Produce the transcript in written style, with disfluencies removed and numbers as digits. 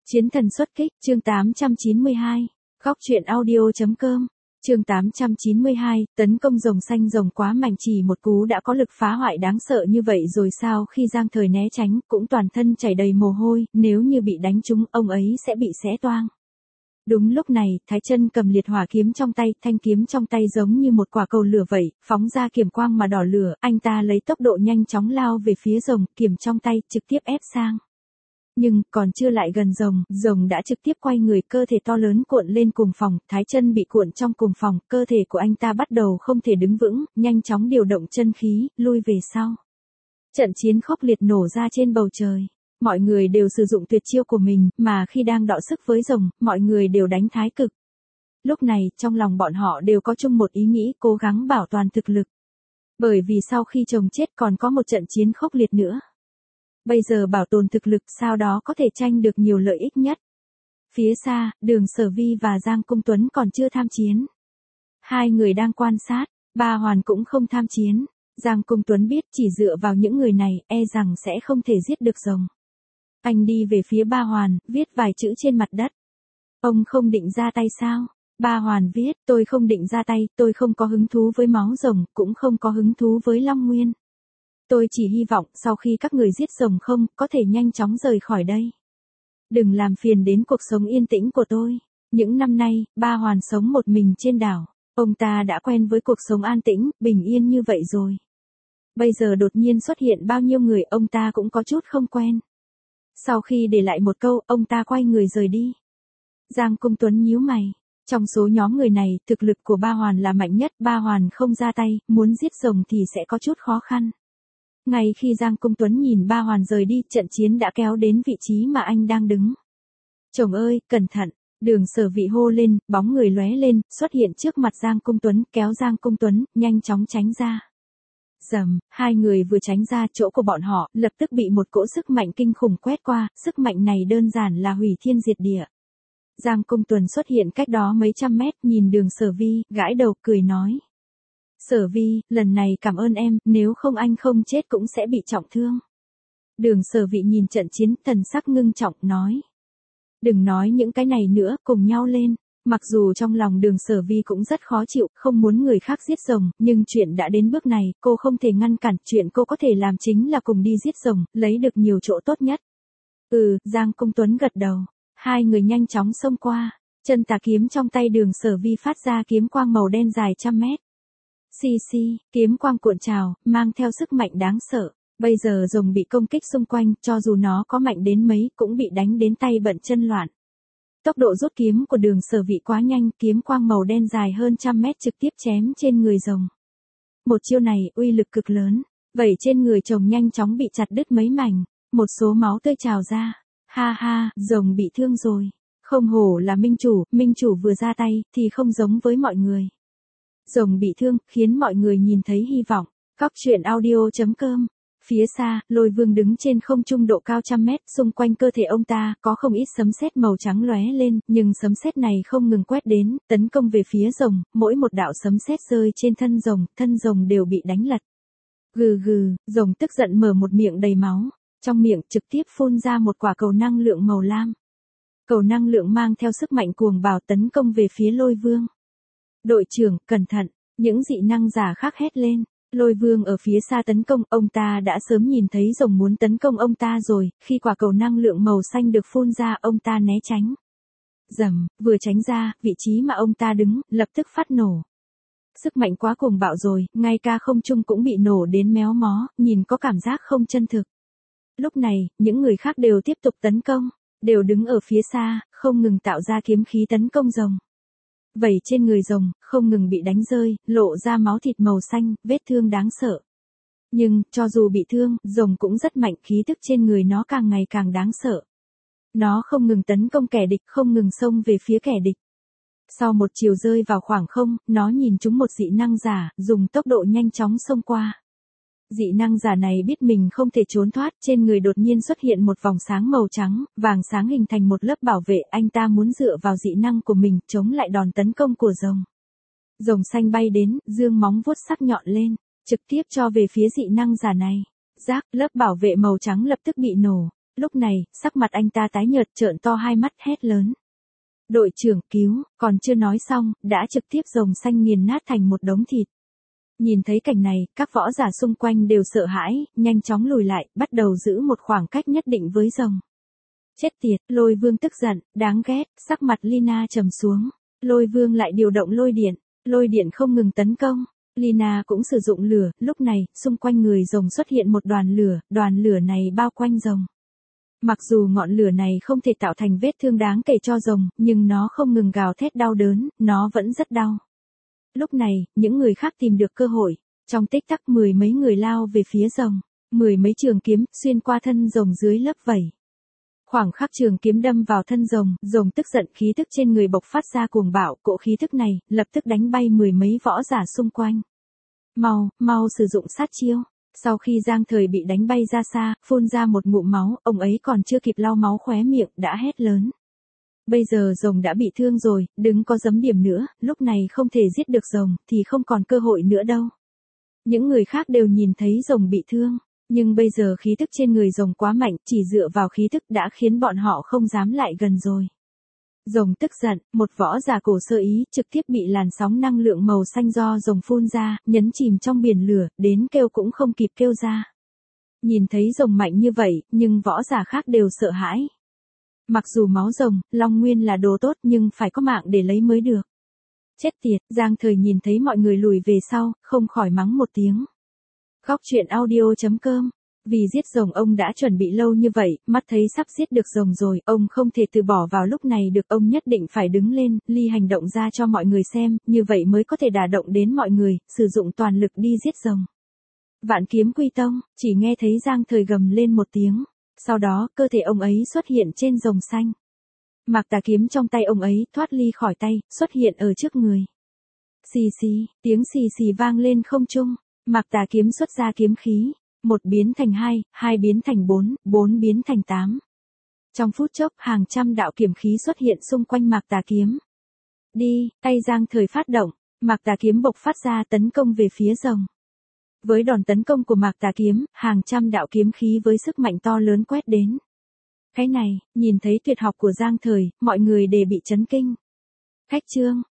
Chiến thần xuất kích, chương 892. Góc truyện audio.com. Chương 892, tấn công rồng xanh rồng quá mạnh, chỉ một cú đã có lực phá hoại đáng sợ như vậy rồi sao? Khi Giang Thời né tránh, cũng toàn thân chảy đầy mồ hôi, nếu như bị đánh trúng, ông ấy sẽ bị xé toang. Đúng lúc này, Thái Chân cầm liệt hỏa kiếm trong tay, thanh kiếm trong tay giống như một quả cầu lửa vậy, phóng ra kiếm quang mà đỏ lửa, anh ta lấy tốc độ nhanh chóng lao về phía rồng, kiếm trong tay, trực tiếp ép sang. Nhưng, còn chưa lại gần rồng, rồng đã trực tiếp quay người, cơ thể to lớn cuộn lên cùng phòng, Thái Chân bị cuộn trong cùng phòng, cơ thể của anh ta bắt đầu không thể đứng vững, nhanh chóng điều động chân khí, lui về sau. Trận chiến khốc liệt nổ ra trên bầu trời. Mọi người đều sử dụng tuyệt chiêu của mình, mà khi đang đọ sức với rồng, mọi người đều đánh thái cực. Lúc này, trong lòng bọn họ đều có chung một ý nghĩ, cố gắng bảo toàn thực lực. Bởi vì sau khi chồng chết còn có một trận chiến khốc liệt nữa. Bây giờ bảo tồn thực lực, sau đó có thể tranh được nhiều lợi ích nhất. Phía xa, Đường Sở Vi và Giang Cung Tuấn còn chưa tham chiến. Hai người đang quan sát, Ba Hoàn cũng không tham chiến. Giang Cung Tuấn biết chỉ dựa vào những người này, e rằng sẽ không thể giết được rồng. Anh đi về phía Ba Hoàn, viết vài chữ trên mặt đất. Ông không định ra tay sao? Ba Hoàn viết, tôi không định ra tay, tôi không có hứng thú với máu rồng, cũng không có hứng thú với Long Nguyên. Tôi chỉ hy vọng sau khi các người giết rồng không, có thể nhanh chóng rời khỏi đây. Đừng làm phiền đến cuộc sống yên tĩnh của tôi. Những năm nay, Ba Hoàn sống một mình trên đảo. Ông ta đã quen với cuộc sống an tĩnh, bình yên như vậy rồi. Bây giờ đột nhiên xuất hiện bao nhiêu người, ông ta cũng có chút không quen. Sau khi để lại một câu, ông ta quay người rời đi. Giang Cung Tuấn nhíu mày. Trong số nhóm người này, thực lực của Ba Hoàn là mạnh nhất, Ba Hoàn không ra tay, muốn giết rồng thì sẽ có chút khó khăn. Ngay khi Giang Cung Tuấn nhìn Ba Hoàn rời đi, trận chiến đã kéo đến vị trí mà anh đang đứng. Chồng ơi, cẩn thận, Đường Sở Vi hô lên, bóng người lóe lên, xuất hiện trước mặt Giang Cung Tuấn, kéo Giang Cung Tuấn, nhanh chóng tránh ra. Rầm, hai người vừa tránh ra, chỗ của bọn họ, lập tức bị một cỗ sức mạnh kinh khủng quét qua, sức mạnh này đơn giản là hủy thiên diệt địa. Giang Cung Tuấn xuất hiện cách đó mấy trăm mét, nhìn Đường Sở Vi, gãi đầu, cười nói. Sở Vi, lần này cảm ơn em, nếu không anh không chết cũng sẽ bị trọng thương. Đường Sở Vi nhìn trận chiến, thần sắc ngưng trọng, nói. Đừng nói những cái này nữa, cùng nhau lên. Mặc dù trong lòng Đường Sở Vi cũng rất khó chịu, không muốn người khác giết rồng, nhưng chuyện đã đến bước này, cô không thể ngăn cản, chuyện cô có thể làm chính là cùng đi giết rồng, lấy được nhiều chỗ tốt nhất. Giang Cung Tuấn gật đầu. Hai người nhanh chóng xông qua, chân tà kiếm trong tay Đường Sở Vi phát ra kiếm quang màu đen dài trăm mét. Xì xì, kiếm quang cuộn trào, mang theo sức mạnh đáng sợ. Bây giờ rồng bị công kích xung quanh, cho dù nó có mạnh đến mấy, cũng bị đánh đến tay bận chân loạn. Tốc độ rút kiếm của Đường Sở Vi quá nhanh, kiếm quang màu đen dài hơn trăm mét trực tiếp chém trên người rồng. Một chiêu này, uy lực cực lớn, vảy trên người chồng nhanh chóng bị chặt đứt mấy mảnh, một số máu tươi trào ra. Ha ha, rồng bị thương rồi. Không hổ là minh chủ vừa ra tay, thì không giống với mọi người. Rồng bị thương, khiến mọi người nhìn thấy hy vọng. Góc truyện audio.com. Phía xa, Lôi Vương đứng trên không trung độ cao trăm mét, xung quanh cơ thể ông ta, có không ít sấm sét màu trắng lóe lên, nhưng sấm sét này không ngừng quét đến, tấn công về phía rồng, mỗi một đạo sấm sét rơi trên thân rồng đều bị đánh lật. Gừ gừ, rồng tức giận mở một miệng đầy máu, trong miệng trực tiếp phun ra một quả cầu năng lượng màu lam. Cầu năng lượng mang theo sức mạnh cuồng bạo tấn công về phía Lôi Vương. Đội trưởng, cẩn thận, những dị năng giả khác hét lên. Lôi Vương ở phía xa tấn công, ông ta đã sớm nhìn thấy rồng muốn tấn công ông ta rồi, khi quả cầu năng lượng màu xanh được phun ra, ông ta né tránh. Rầm, vừa tránh ra, vị trí mà ông ta đứng, lập tức phát nổ. Sức mạnh quá cuồng bạo rồi, ngay cả không trung cũng bị nổ đến méo mó, nhìn có cảm giác không chân thực. Lúc này, những người khác đều tiếp tục tấn công, đều đứng ở phía xa, không ngừng tạo ra kiếm khí tấn công rồng. Vảy trên người rồng, không ngừng bị đánh rơi, lộ ra máu thịt màu xanh, vết thương đáng sợ. Nhưng, cho dù bị thương, rồng cũng rất mạnh, khí tức trên người nó càng ngày càng đáng sợ. Nó không ngừng tấn công kẻ địch, không ngừng xông về phía kẻ địch. Sau một chiều rơi vào khoảng không, nó nhìn trúng một dị năng giả, dùng tốc độ nhanh chóng xông qua. Dị năng giả này biết mình không thể trốn thoát, trên người đột nhiên xuất hiện một vòng sáng màu trắng, vàng sáng hình thành một lớp bảo vệ, anh ta muốn dựa vào dị năng của mình, chống lại đòn tấn công của rồng. Rồng xanh bay đến, dương móng vuốt sắc nhọn lên, trực tiếp cho về phía dị năng giả này. Rác, lớp bảo vệ màu trắng lập tức bị nổ. Lúc này, sắc mặt anh ta tái nhợt trợn to hai mắt hét lớn. Đội trưởng cứu, còn chưa nói xong, đã trực tiếp rồng xanh nghiền nát thành một đống thịt. Nhìn thấy cảnh này, các võ giả xung quanh đều sợ hãi, nhanh chóng lùi lại, bắt đầu giữ một khoảng cách nhất định với rồng. Chết tiệt, Lôi Vương tức giận, đáng ghét, sắc mặt Lina trầm xuống. Lôi Vương lại điều động lôi điện không ngừng tấn công. Lina cũng sử dụng lửa, lúc này, xung quanh người rồng xuất hiện một đoàn lửa này bao quanh rồng. Mặc dù ngọn lửa này không thể tạo thành vết thương đáng kể cho rồng, nhưng nó không ngừng gào thét đau đớn, nó vẫn rất đau. Lúc này, những người khác tìm được cơ hội, trong tích tắc mười mấy người lao về phía rồng, mười mấy trường kiếm xuyên qua thân rồng dưới lớp vảy. Khoảng khắc trường kiếm đâm vào thân rồng, rồng tức giận khí tức trên người bộc phát ra cuồng bạo, cỗ khí tức này lập tức đánh bay mười mấy võ giả xung quanh. Mau sử dụng sát chiêu. Sau khi Giang Thời bị đánh bay ra xa, phun ra một ngụm máu, ông ấy còn chưa kịp lau máu khóe miệng đã hét lớn. Bây giờ rồng đã bị thương rồi, đừng có giấm điểm nữa, lúc này không thể giết được rồng thì không còn cơ hội nữa đâu. Những người khác đều nhìn thấy rồng bị thương, nhưng bây giờ khí tức trên người rồng quá mạnh, chỉ dựa vào khí tức đã khiến bọn họ không dám lại gần rồi. Rồng tức giận, một võ giả cổ sơ ý trực tiếp bị làn sóng năng lượng màu xanh do rồng phun ra, nhấn chìm trong biển lửa, đến kêu cũng không kịp kêu ra. Nhìn thấy rồng mạnh như vậy, nhưng võ giả khác đều sợ hãi. Mặc dù máu rồng, long nguyên là đồ tốt nhưng phải có mạng để lấy mới được. Chết tiệt, Giang Thời nhìn thấy mọi người lùi về sau, không khỏi mắng một tiếng. Góc truyện audio.com. Vì giết rồng ông đã chuẩn bị lâu như vậy, mắt thấy sắp giết được rồng rồi, ông không thể từ bỏ vào lúc này được, ông nhất định phải đứng lên, ly hành động ra cho mọi người xem, như vậy mới có thể đả động đến mọi người, sử dụng toàn lực đi giết rồng. Vạn kiếm quy tông, chỉ nghe thấy Giang Thời gầm lên một tiếng, sau đó cơ thể ông ấy xuất hiện trên rồng xanh. Mạc Tà kiếm trong tay ông ấy thoát ly khỏi tay, xuất hiện ở trước người. Xì xì, tiếng xì xì vang lên không trung, Mạc Tà kiếm xuất ra kiếm khí. 1 biến thành 2, 2 biến thành 4, 4 biến thành 8. Trong phút chốc, hàng trăm đạo kiếm khí xuất hiện xung quanh Mạc Tà kiếm. Đi, tay Giang Thời phát động, Mạc Tà kiếm bộc phát ra tấn công về phía rồng. Với đòn tấn công của Mạc Tà kiếm, hàng trăm đạo kiếm khí với sức mạnh to lớn quét đến. Cái này, nhìn thấy tuyệt học của Giang Thời, mọi người đều bị chấn kinh. Khách trương,